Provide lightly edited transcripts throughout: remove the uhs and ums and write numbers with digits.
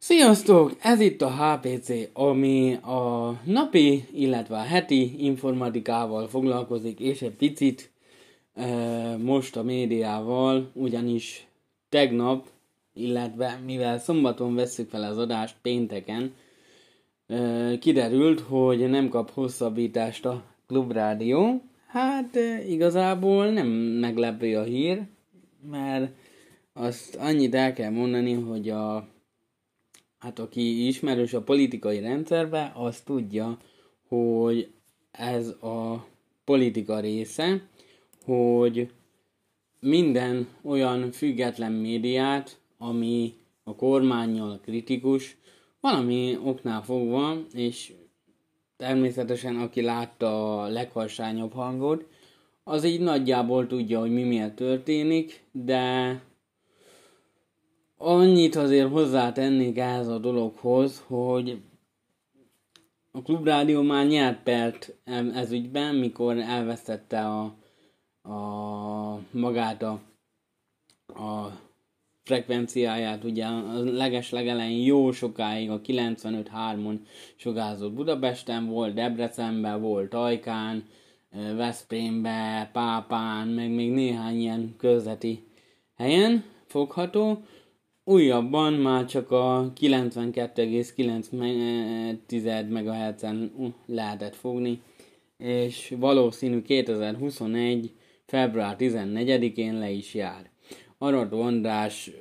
Sziasztok! Ez itt a HPC, ami a napi, illetve a heti informatikával foglalkozik, és egy picit most a médiával, ugyanis tegnap, illetve mivel szombaton vesszük fel az adást pénteken, kiderült, hogy nem kap hosszabbítást a Klubrádió. Hát igazából nem meglepő a hír, mert azt annyit el kell mondani, hogy aki ismerős a politikai rendszerbe, az tudja, hogy ez a politika része, hogy minden olyan független médiát, ami a kormánnyal kritikus, valami oknál fogva, és természetesen aki látta a legharsányabb hangot, az így nagyjából tudja, hogy mi miért történik, de annyit azért hozzátennék ehhez a dologhoz, hogy a Klubrádió már nyert pert ez ügyben, mikor elvesztette magát a frekvenciáját, ugye a legelején jó sokáig a 95.3-on sugárzott Budapesten, volt Debrecenben, volt Ajkán, Veszprémben, Pápán, meg még néhány ilyen közleti helyen fogható. Újabban már csak a 92,9 MHz-en lehetett fogni, és valószínű 2021. február 14-én le is jár. Arató András,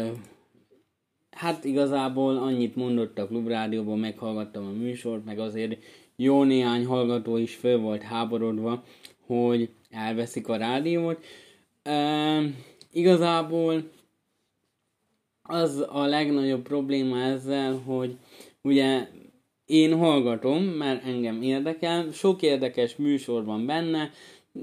hát igazából annyit mondott a Klubrádióban, meghallgattam a műsort, meg azért jó néhány hallgató is föl volt háborodva, hogy elveszik a rádiót. Igazából az a legnagyobb probléma ezzel, hogy ugye én hallgatom, mert engem érdekel, sok érdekes műsor van benne,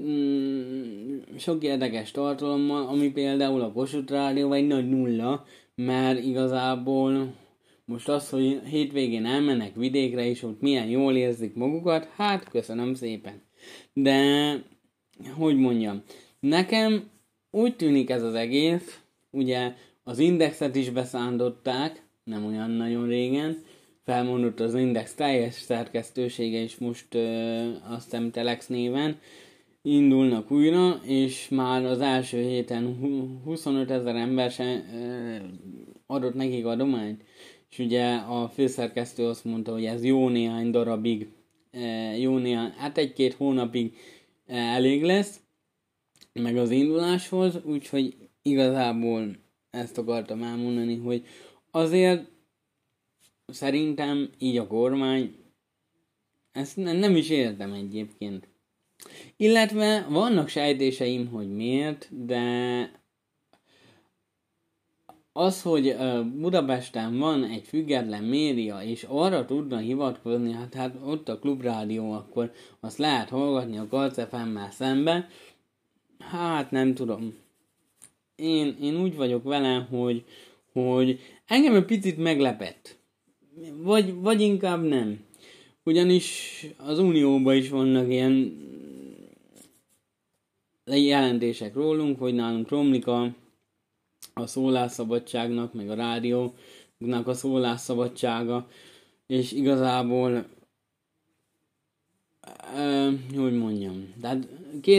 sok érdekes tartalommal, ami például a Kossuth Rádió egy nagy nulla, mert igazából most az, hogy hétvégén elmennek vidékre, és ott milyen jól érzik magukat, hát köszönöm szépen. De, hogy mondjam, nekem úgy tűnik ez az egész, ugye az Indexet is beszántották, nem olyan nagyon régen, felmondott az Index teljes szerkesztősége is most azt hiszem Telex néven, indulnak újra, és már az első héten 25 000 ember adott nekik adományt, és ugye a főszerkesztő azt mondta, hogy ez jó néhány darabig, hát egy-két hónapig elég lesz, meg az induláshoz, úgyhogy igazából ezt akartam elmondani, hogy azért szerintem így a kormány, ezt nem is értem egyébként. Illetve vannak sejtéseim, hogy miért, de az, hogy Budapesten van egy független média, és arra tudna hivatkozni, hát ott a Klubrádió, akkor azt lehet hallgatni a Karc FM-mel szembe, hát nem tudom. Én úgy vagyok vele, hogy engem egy picit meglepett. Vagy inkább nem. Ugyanis az Unióban is vannak ilyen jelentések rólunk, hogy nálunk romlik a szólásszabadságnak, meg a rádiónak a szólásszabadsága, és igazából hogy mondjam, tehát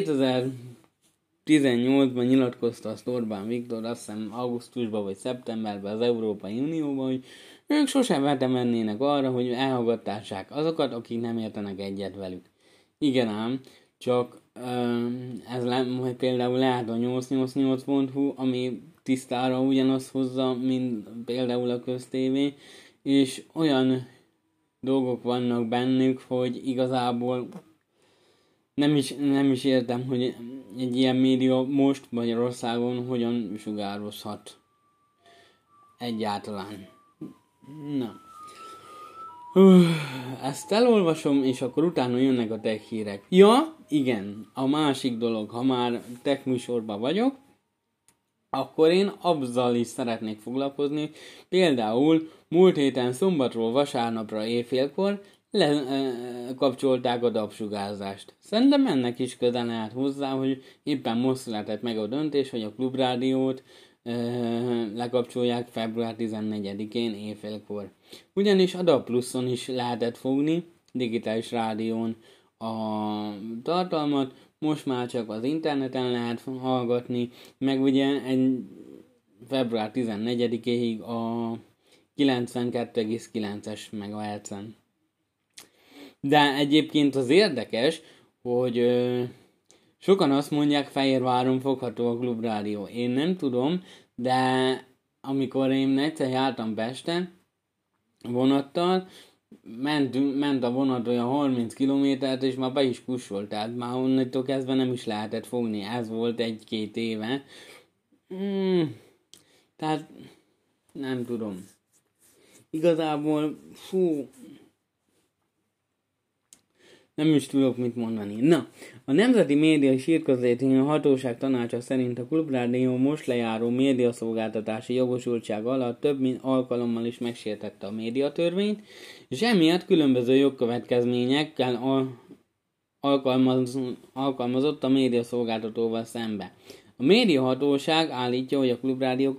2018-ban nyilatkozta azt Orbán Viktor, azt hiszem augusztusban vagy szeptemberben az Európai Unióban, hogy ők sosem vetemennének arra, hogy elhallgattassák azokat, akik nem értenek egyet velük. Igen ám, csak ez például lehet a 888.hu, ami tisztára ugyanazt hozza, mint például a köztévé, és olyan dolgok vannak bennük, hogy igazából nem is értem, hogy egy ilyen média most Magyarországon hogyan sugározhat egyáltalán. Na. Ezt elolvasom, és akkor utána jönnek a tech hírek. Ja, igen, a másik dolog, ha már tech műsorban vagyok, akkor én azzal is szeretnék foglalkozni. Például múlt héten szombatról vasárnapra éjfélkor lekapcsolták a DAB-sugárzást. Szerintem ennek is közel lehet hozzá, hogy éppen most született meg a döntés, hogy a Klubrádiót lekapcsolják február 14-én éjfélkor. Ugyanis a DAB Pluszon is lehetett fogni, digitális rádión a tartalmat, most már csak az interneten lehet hallgatni, meg ugye február 14-éig a 92,9-es MHz-en. De egyébként az érdekes, hogy sokan azt mondják, Fehérváron fogható a klubrádió. Én nem tudom, de amikor én egyszer jártam Pesten vonattal, ment a vonat olyan 30 kilométert, és már be is kussolt, tehát már onnantól kezdve nem is lehetett fogni. Ez volt 1-2 éve. Tehát nem tudom. Igazából, nem is tudok mit mondani. Na, a Nemzeti Média és Hírközlési Hatóság tanácsa szerint a Klubrádió most lejáró médiaszolgáltatási jogosultság alatt több alkalommal is megsértette a médiatörvényt, és emiatt különböző jogkövetkezményekkel alkalmazott a médiaszolgáltatóval szembe. A médiahatóság állítja, hogy a Klubrádió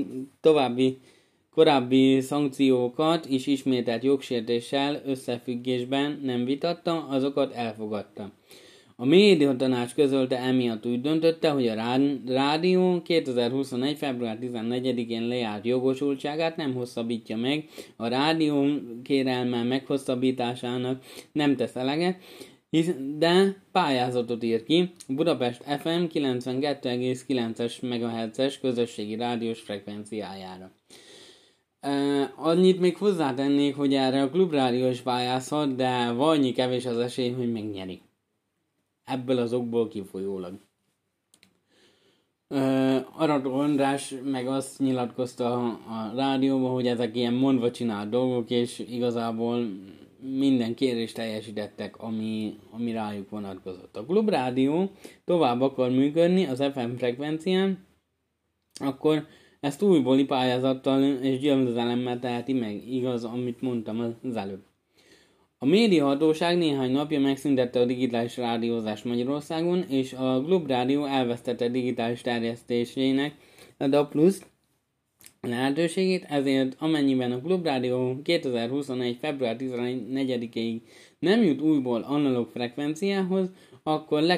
korábbi szankciókat is ismételt jogsértéssel összefüggésben nem vitatta, azokat elfogadta. A médiatanács közölte, emiatt úgy döntötte, hogy a rádió 2021. február 14-én lejárt jogosultságát nem hosszabbítja meg, a rádió kérelme meghosszabbításának nem tesz eleget, de pályázatot ír ki Budapest FM 92,9-es MHz-es közösségi rádiós frekvenciájára. Annyit még hozzátennék, hogy erre a Klubrádió is pályázhat, de valannyi kevés az esély, hogy megnyeri. Ebből az okból kifolyólag. Arató András meg azt nyilatkozta a rádióban, hogy ezek ilyen mondva csinált dolgok, és igazából minden kérést teljesítettek, ami rájuk vonatkozott. A Klubrádió tovább akar működni az FM frekvencián, akkor ezt újbóli pályázattal és győzelemmel teheti meg, igaz, amit mondtam az előbb. A médiahatóság néhány napja megszüntette a digitális rádiózást Magyarországon, és a Klubrádió elvesztette digitális terjesztésének a DAB+ lehetőségét, ezért amennyiben a Klubrádió 2021. február 14-ig nem jut újból analóg frekvenciához, akkor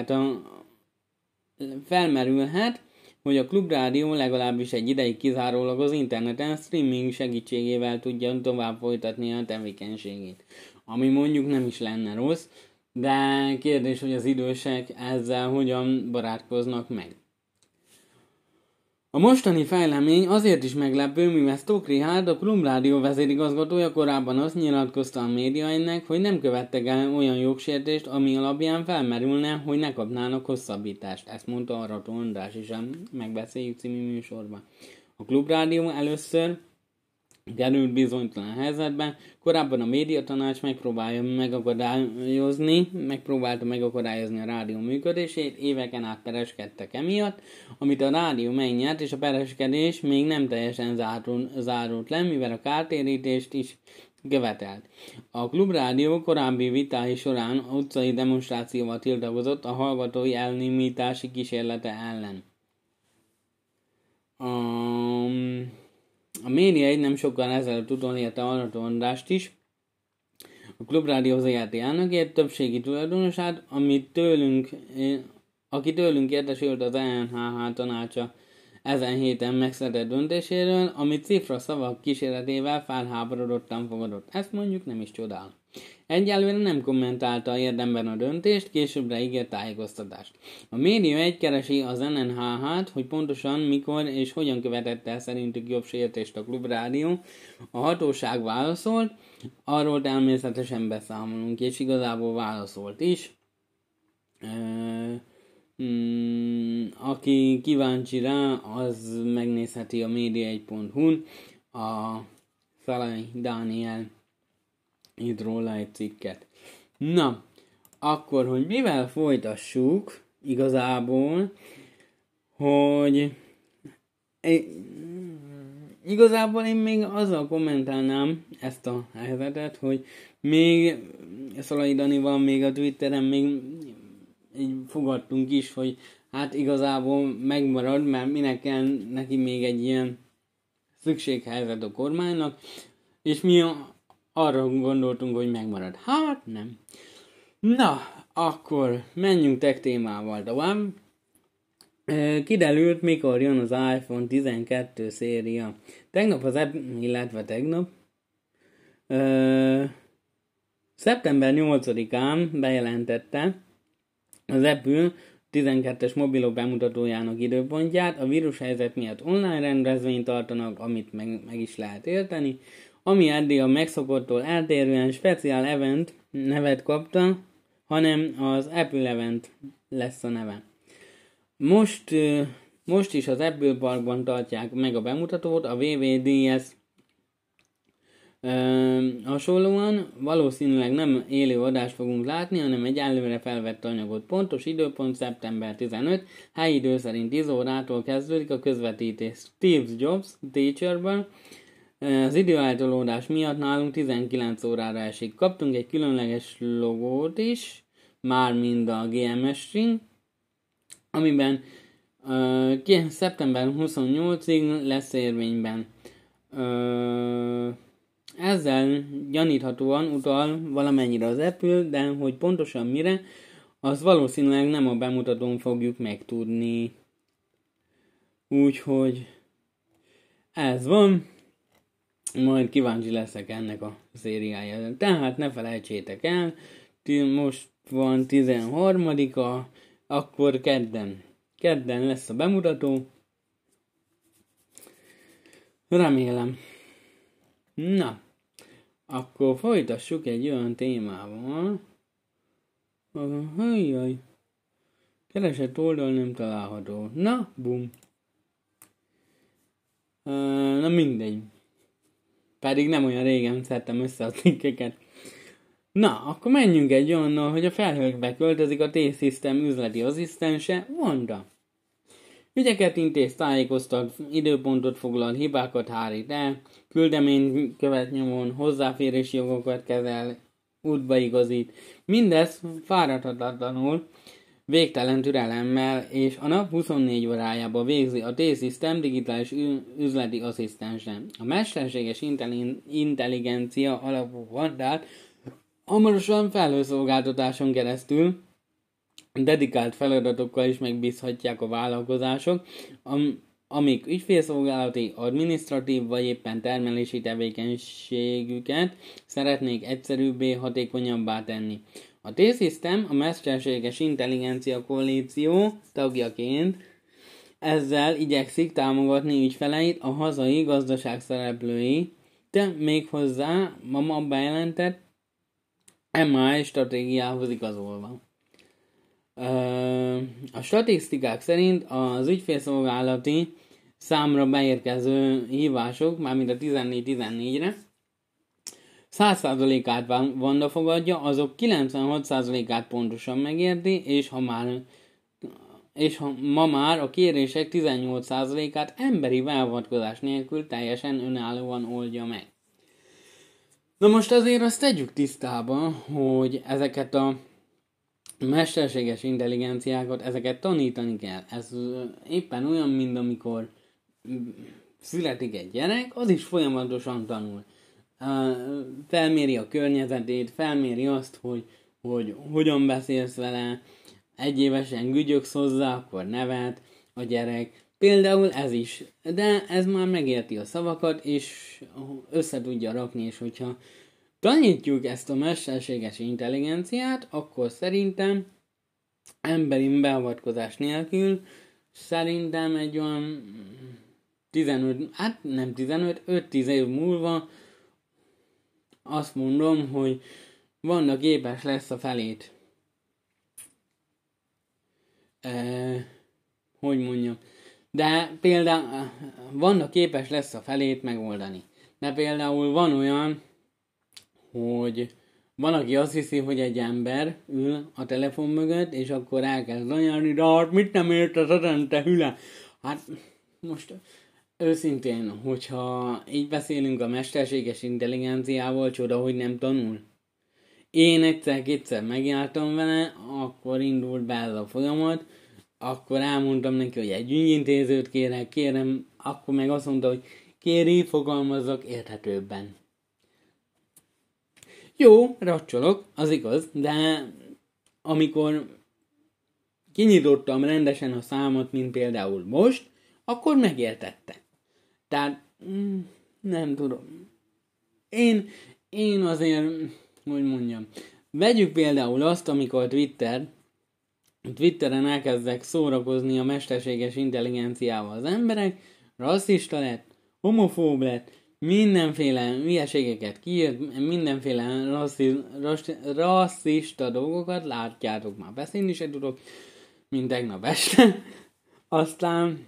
felmerülhet, hogy a Klubrádió legalábbis egy ideig kizárólag az interneten streaming segítségével tudja tovább folytatni a tevékenységét. Ami mondjuk nem is lenne rossz, de kérdés, hogy az idősek ezzel hogyan barátkoznak meg. A mostani fejlemény azért is meglepő, mivel Stock Richard, a Klubrádió vezérigazgatója korábban azt nyilatkozta a médiainek, hogy nem követtek el olyan jogsértést, ami alapján felmerülne, hogy ne kapnának hosszabbítást. Ezt mondta Arató András is a Megbeszéljük című műsorban. A Klubrádió először került bizonytalan helyzetben, korábban a médiatanács megpróbálta megakadályozni a rádió működését, éveken át pereskedtek emiatt, amit a rádió megnyert, és a pereskedés még nem teljesen zárult le, mivel a kártérítést is követelt. A Klubrádió korábbi vitái során utcai demonstrációval tiltakozott a hallgatói elnémítási kísérlete ellen. A Média egy nem sokkal ezelőtt utolérte Arató Andrást is, a Klubrádió ZRT elnökét, többségi tulajdonosát, aki tőlünk értesült az ENHH tanácsa ezen héten megszületett döntéséről, amit cifra szavak kíséretével felháborodottan fogadott. Ezt mondjuk nem is csodál. Egyelőre nem kommentálta érdemben a döntést, későbbre ígért tájékoztatást. A Média egy keresi az NNHH-t, hogy pontosan mikor és hogyan követett el szerintük jobb sértést a Klubrádió. A hatóság válaszolt, arról természetesen beszámolunk, és igazából válaszolt is. Aki kíváncsi rá, az megnézheti a média1.hu-n a Szalai Dániel írt róla egy cikket. Na, akkor, hogy mivel folytassuk igazából, hogy igazából én még azzal kommentálnám ezt a helyzetet, hogy még Szalai Danival még a Twitteren még így fogadtunk is, hogy hát igazából megmarad, mert minek kell neki még egy ilyen szükséghelyzet a kormánynak, és mi arra gondoltunk, hogy megmarad. Hát nem. Na, akkor menjünk tech témával tovább. Kiderült, mikor jön az iPhone 12 széria. Tegnap az illetve tegnap szeptember 8-án bejelentette az Apple 12-es mobilok bemutatójának időpontját. A vírushelyzet miatt online rendezvényt tartanak, amit meg is lehet érteni, ami eddig a megszokottól eltérően speciál event nevet kapta, hanem az Apple Event lesz a neve. Most is az Apple Parkban tartják meg a bemutatót, a WWDS hasonlóan valószínűleg nem élő adást fogunk látni, hanem egy előre felvett anyagot. Pontos időpont szeptember 15, helyi idő szerint 10 órától kezdődik a közvetítés Steve Jobs Teacherből. Az időeltolódás miatt nálunk 19 órára esik. Kaptunk egy különleges logót is, mármint a GMS string, amiben szeptember 28-ig lesz érvényben. Ezzel gyaníthatóan utal valamennyire az Apple, de hogy pontosan mire, az valószínűleg nem a bemutatón fogjuk megtudni. Úgyhogy ez van, majd kíváncsi leszek ennek a szériájára. Tehát ne felejtsétek el, most van 13-a, akkor kedden lesz a bemutató. Remélem. Na, akkor folytassuk egy olyan témával. Hajjaj. Keresett oldal nem található. Na, bum. Na mindegy. Pedig nem olyan régen szedtem össze a cikkeket. Na, akkor menjünk egy olyannal, hogy a felhőkbe költözik a T-System üzleti asszisztense, Wanda. Ügyeket intéz, tájékoztat, időpontot foglal, hibákat hárít el, küldeményt követ nyomon, hozzáférési jogokat kezel, útba igazít. Mindez fáradhatatlanul, végtelen türelemmel, és a nap 24 órájában végzi a T-System digitális üzleti asszisztense. A mesterséges intelligencia alapú Wandát hamarosan felhőszolgáltatáson keresztül dedikált feladatokkal is megbízhatják a vállalkozások, amik ügyfélszolgálati, adminisztratív vagy éppen termelési tevékenységüket szeretnék egyszerűbbé, hatékonyabbá tenni. A T-System a mesterséges intelligencia koalíció tagjaként ezzel igyekszik támogatni ügyfeleit, a hazai gazdaság szereplői, de méghozzá ma bejelentett MI stratégiához igazolva. A statisztikák szerint az ügyfélszolgálati számra beérkező hívások, mármint a 14-14-re, 100%-át Wanda fogadja, azok 96%-át pontosan megérti, és ma már a kérések 18%-át emberi beavatkozás nélkül teljesen önállóan oldja meg. Na most azért azt tegyük tisztába, hogy ezeket a mesterséges intelligenciákat, ezeket tanítani kell. Ez éppen olyan, mint amikor születik egy gyerek, az is folyamatosan tanul. Felméri a környezetét, felméri azt, hogy hogyan beszélsz vele, egyévesen gügyögsz hozzá, akkor nevet a gyerek. Például ez is, de ez már megérti a szavakat, és össze tudja rakni, és hogyha tanítjuk ezt a mesterséges intelligenciát, akkor szerintem emberi beavatkozás nélkül szerintem egy olyan 5-10 év múlva azt mondom, hogy Wanda képes lesz a felét. De például Wanda képes lesz a felét megoldani. De például van olyan, hogy van, aki azt hiszi, hogy egy ember ül a telefon mögött, és akkor elkezd anyarni, de hát mit nem értesz ezen, te hüle? Hát most őszintén, hogyha így beszélünk a mesterséges intelligenciával, csoda, hogy nem tanul. Én egyszer-kétszer megjártam vele, akkor indult be ez a folyamat, akkor elmondtam neki, hogy egy ügyintézőt kérem, akkor meg azt mondta, hogy kéri, fogalmazzak érthetőbben. Jó, racsolok, az igaz, de amikor kinyitottam rendesen a számot, mint például most, akkor megértette. Tehát, nem tudom. Én azért, hogy mondjam, vegyük például azt, amikor Twitteren elkezdek szórakozni a mesterséges intelligenciával az emberek, rasszista lett, homofób lett, mindenféle hülyeségeket kiírt, mindenféle rasszista dolgokat, látjátok, már beszélni se tudok, mint tegnap este. Aztán,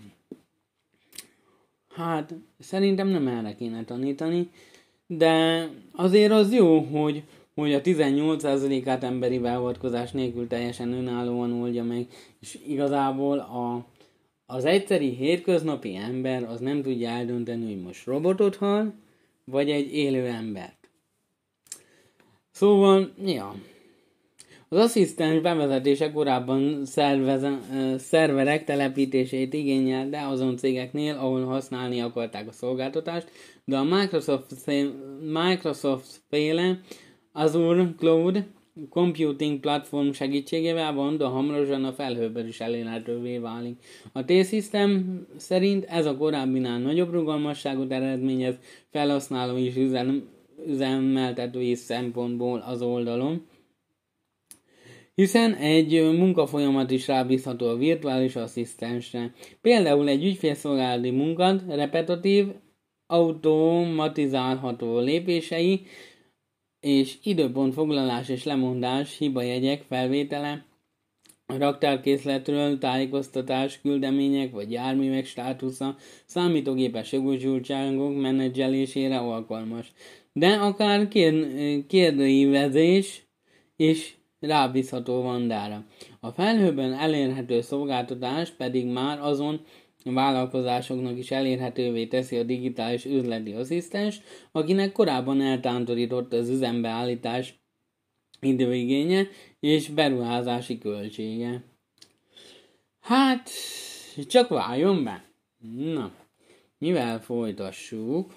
hát szerintem nem erre kéne tanítani, de azért az jó, hogy a 18%-át emberi beavatkozás nélkül teljesen önállóan oldja meg, és igazából az egyszeri hétköznapi ember az nem tudja eldönteni, hogy most robotot hal, vagy egy élő embert. Szóval, ja. Az asszisztens bevezetése korábban szerverek telepítését igényel, de azon cégeknél, ahol használni akarták a szolgáltatást, de a Microsoft féle Azure Cloud Computing platform segítségével van, de hamarosan a felhőben is elérhetővé válik. A T-System szerint ez a korábbinál nagyobb rugalmasságot eredményez felhasználó és üzemeltetői szempontból az oldalon, hiszen egy munkafolyamat is rábízható a virtuális asszisztensre. Például egy ügyfélszolgálati munkát repetitív, automatizálható lépései és időpontfoglalás és lemondás, hibajegyek felvétele, raktárkészletről tájékoztatás, küldemények vagy járművek státusza, számítógépes jogosultságok menedzselésére alkalmas. De akár kérdőívezés is rábízható Vandára. A felhőben elérhető szolgáltatás pedig már azon vállalkozásoknak is elérhetővé teszi a digitális üzleti asszisztens, akinek korábban eltántorított az üzembeállítás időigénye és beruházási költsége. Hát, csak váljon be. Na, mivel folytassuk?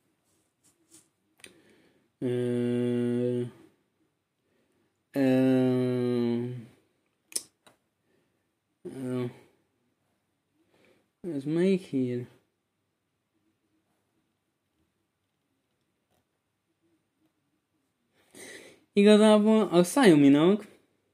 Ez melyik hír? Igazából a Xiaomi-nak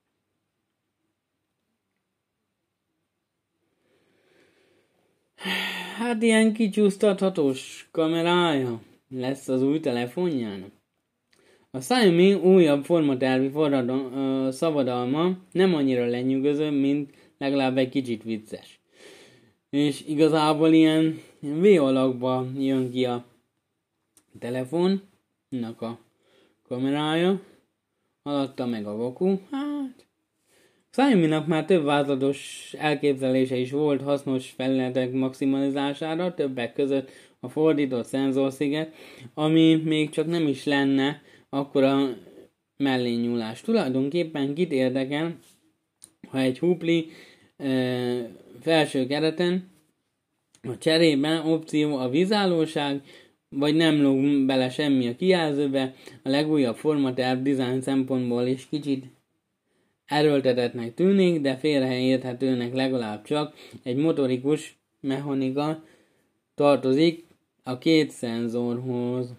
hát ilyen kicsúsztathatós kamerája lesz az új telefonjának. A Xiaomi újabb formatervi szabadalma nem annyira lenyűgöző, mint legalább egy kicsit vicces. És igazából ilyen V-alakba jön ki a telefonnak a kamerája, alatta meg a vaku. Hát, Xiaomi-nak már több vázlatos elképzelése is volt hasznos felületek maximalizására, többek között a fordított szenzorsziget, ami még csak nem is lenne akkora mellényúlás. Tulajdonképpen kit érdekel, ha egy hupli felső kereten a cserében opció a vízállóság, vagy nem lóg bele semmi a kijelzőbe, a legújabb formaterv design szempontból is kicsit erőltetettnek tűnik, de félreérthetőnek legalább csak egy motorikus mechanika tartozik a két szenzorhoz.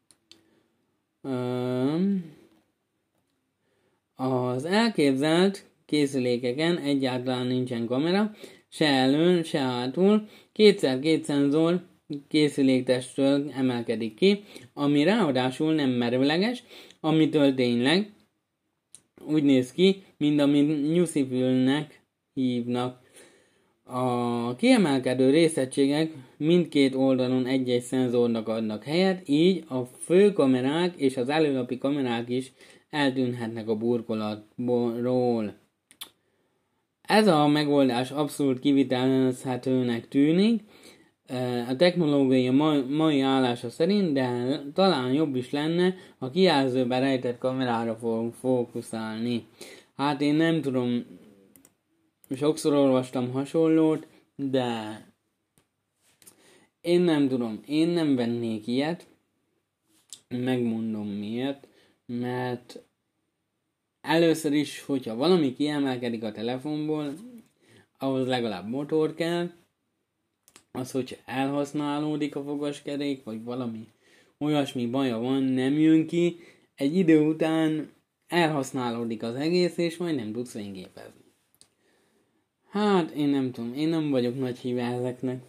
Az elképzelt készülékeken egyáltalán nincsen kamera, se elől, se hátul, 2x2 szenzor készüléktestről emelkedik ki, ami ráadásul nem merőleges, amitől tényleg úgy néz ki, mint amit nyuszifülnek hívnak. A kiemelkedő részegységek mindkét oldalon egy-egy szenzornak adnak helyet, így a főkamerák és az előlapi kamerák is eltűnhetnek a burkolatról. Ez a megoldás abszolút kivitelezhetőnek tűnik a technológia mai állása szerint, de talán jobb is lenne, ha kijelzőbe rejtett kamerára fogunk fókuszálni. Hát én nem tudom, sokszor olvastam hasonlót, de én nem tudom, én nem vennék ilyet, megmondom miért, mert először is, hogyha valami kiemelkedik a telefonból, ahhoz legalább motor kell, az, hogyha elhasználódik a fogaskerék, vagy valami olyasmi baja van, nem jön ki, egy idő után elhasználódik az egész, és majd nem tudsz fényképezni. Hát, én nem tudom, én nem vagyok nagy híve ezeknek.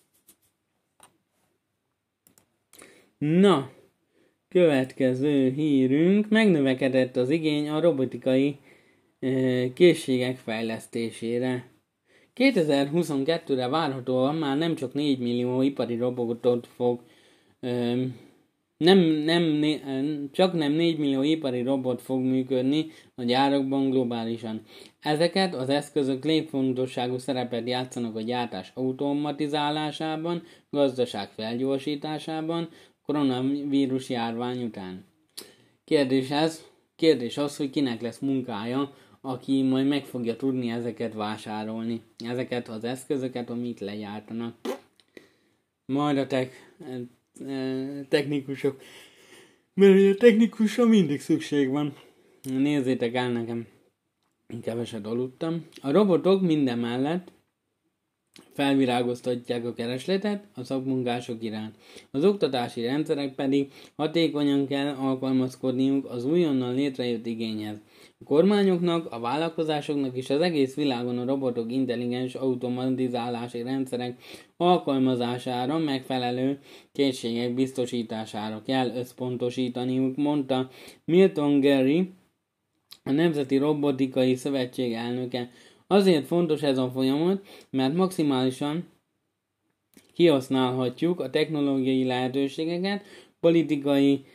Na, következő hírünk, megnövekedett az igény a robotikai készségek fejlesztésére. 2022-re várhatóan már nem csak 4 millió ipari robotot fog csak nem 4 millió ipari robot fog működni a gyárakban globálisan. Ezeket az eszközök létfontosságú szerepet játszanak a gyártás automatizálásában, gazdaság felgyorsításában, koronavírus járvány után. Kérdés az, hogy kinek lesz munkája, aki majd meg fogja tudni ezeket vásárolni, ezeket az eszközöket, amit legyártanak. Majd a technikusok. Mert a technikusra mindig szükség van. Nézzétek el nekem. Keveset aludtam. A robotok minden mellett felvirágoztatják a keresletet a szakmunkások iránt. Az oktatási rendszerek pedig hatékonyan kell alkalmazkodniuk az újonnan létrejött igényhez. A kormányoknak, a vállalkozásoknak és az egész világon a robotok intelligens automatizálási rendszerek alkalmazására, megfelelő készségek biztosítására kell összpontosítaniuk, mondta Milton Gary, a Nemzeti Robotikai Szövetség elnöke. Azért fontos ez a folyamat, mert maximálisan kihasználhatjuk a technológiai lehetőségeket, politikai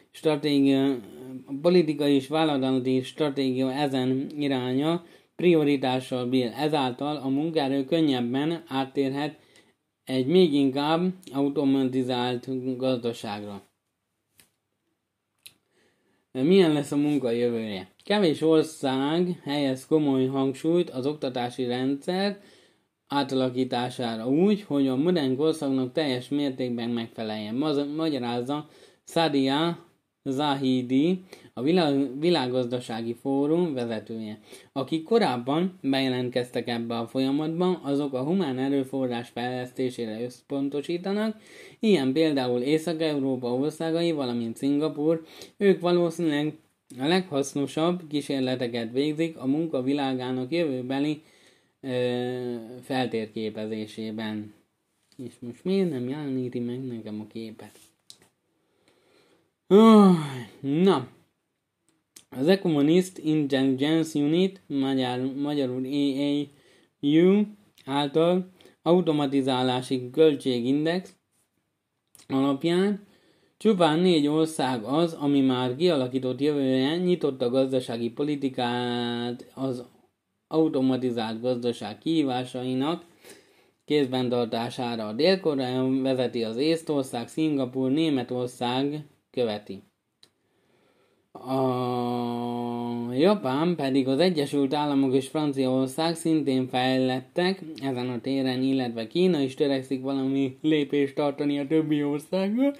és vállalati stratégia ezen iránya prioritással bír. Ezáltal a munkaerő könnyebben áttérhet egy még inkább automatizált gazdaságra. Milyen lesz a munka jövője? Kevés ország helyez komoly hangsúlyt az oktatási rendszer átalakítására úgy, hogy a modern korszaknak teljes mértékben megfeleljen. Magyarázza Sadia Zahidi, a Világgazdasági Fórum vezetője. Akik korábban bejelentkeztek ebbe a folyamatban, azok a humán erőforrás fejlesztésére összpontosítanak, ilyen például Észak-Európa országai, valamint Szingapúr. Ők valószínűleg a leghasznosabb kísérleteket végzik a munka világának jövőbeli feltérképezésében. És most miért nem jeleníti meg nekem a képet? Na, az Economist Intelligence Unit, magyarul EAU által automatizálási költségindex alapján csupán 4 ország az, ami már kialakított jövője nyitott a gazdasági politikát az automatizált gazdaság kihívásainak kézben tartására. A Dél-Korea vezeti, az Észtország, Szingapúr, Németország követi. A Japán pedig az Egyesült Államok és Franciaország szintén fejlettek ezen a téren, illetve Kína is törekszik valami lépést tartani a többi országgal.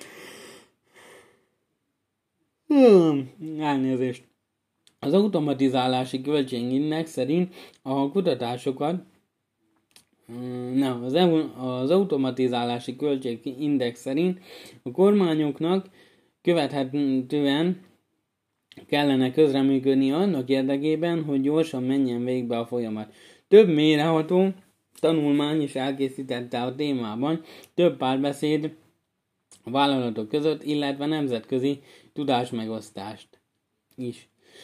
Elnézést. Az automatizálási költségindex szerint a kutatásokat az automatizálási költségindex szerint a kormányoknak követhetően kellene közreműködni annak érdekében, hogy gyorsan menjen végbe a folyamat. Több mélyreható tanulmány is elkészítette a témában, több párbeszéd a vállalatok között, illetve nemzetközi tudásmegosztást is.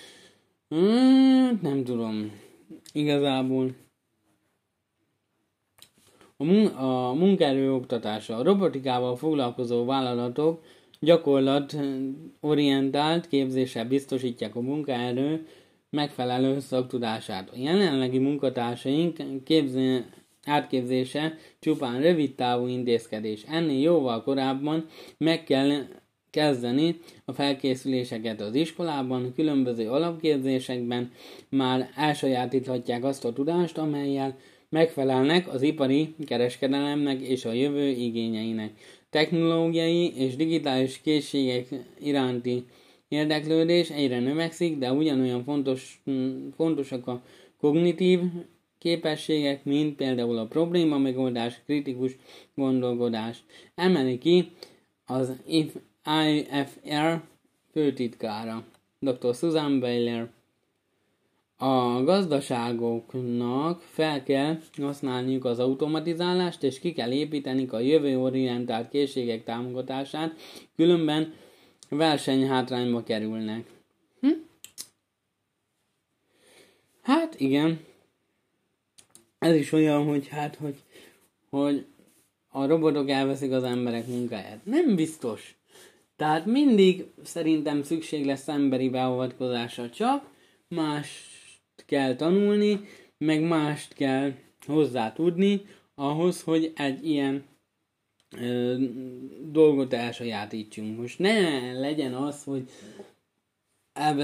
Nem tudom. Igazából a munkaerő oktatása. A robotikával foglalkozó vállalatok gyakorlatorientált képzéssel biztosítják a munkaerő megfelelő szaktudását. A jelenlegi munkatársaink átképzése csupán rövid távú intézkedés. Ennél jóval korábban meg kell kezdeni a felkészüléseket az iskolában, különböző alapképzésekben már elsajátíthatják azt a tudást, amellyel megfelelnek az ipari kereskedelemnek és a jövő igényeinek. Technológiai és digitális készségek iránti érdeklődés egyre növekszik, de ugyanolyan fontosak a kognitív képességek, mint például a probléma megoldás, kritikus gondolkodás. Emeli ki az IFR főtitkára, dr. Susan Baylor. A gazdaságoknak fel kell használniuk az automatizálást, és ki kell építeni a jövőorientált készségek támogatását, különben versenyhátrányba kerülnek. Hát igen, ez is olyan, hogy a robotok elveszik az emberek munkáját. Nem biztos. Tehát mindig szerintem szükség lesz emberi beavatkozásra, csak mást kell tanulni, meg mást kell hozzá tudni ahhoz, hogy egy ilyen dolgot elsajátítsunk. Most ne legyen az, hogy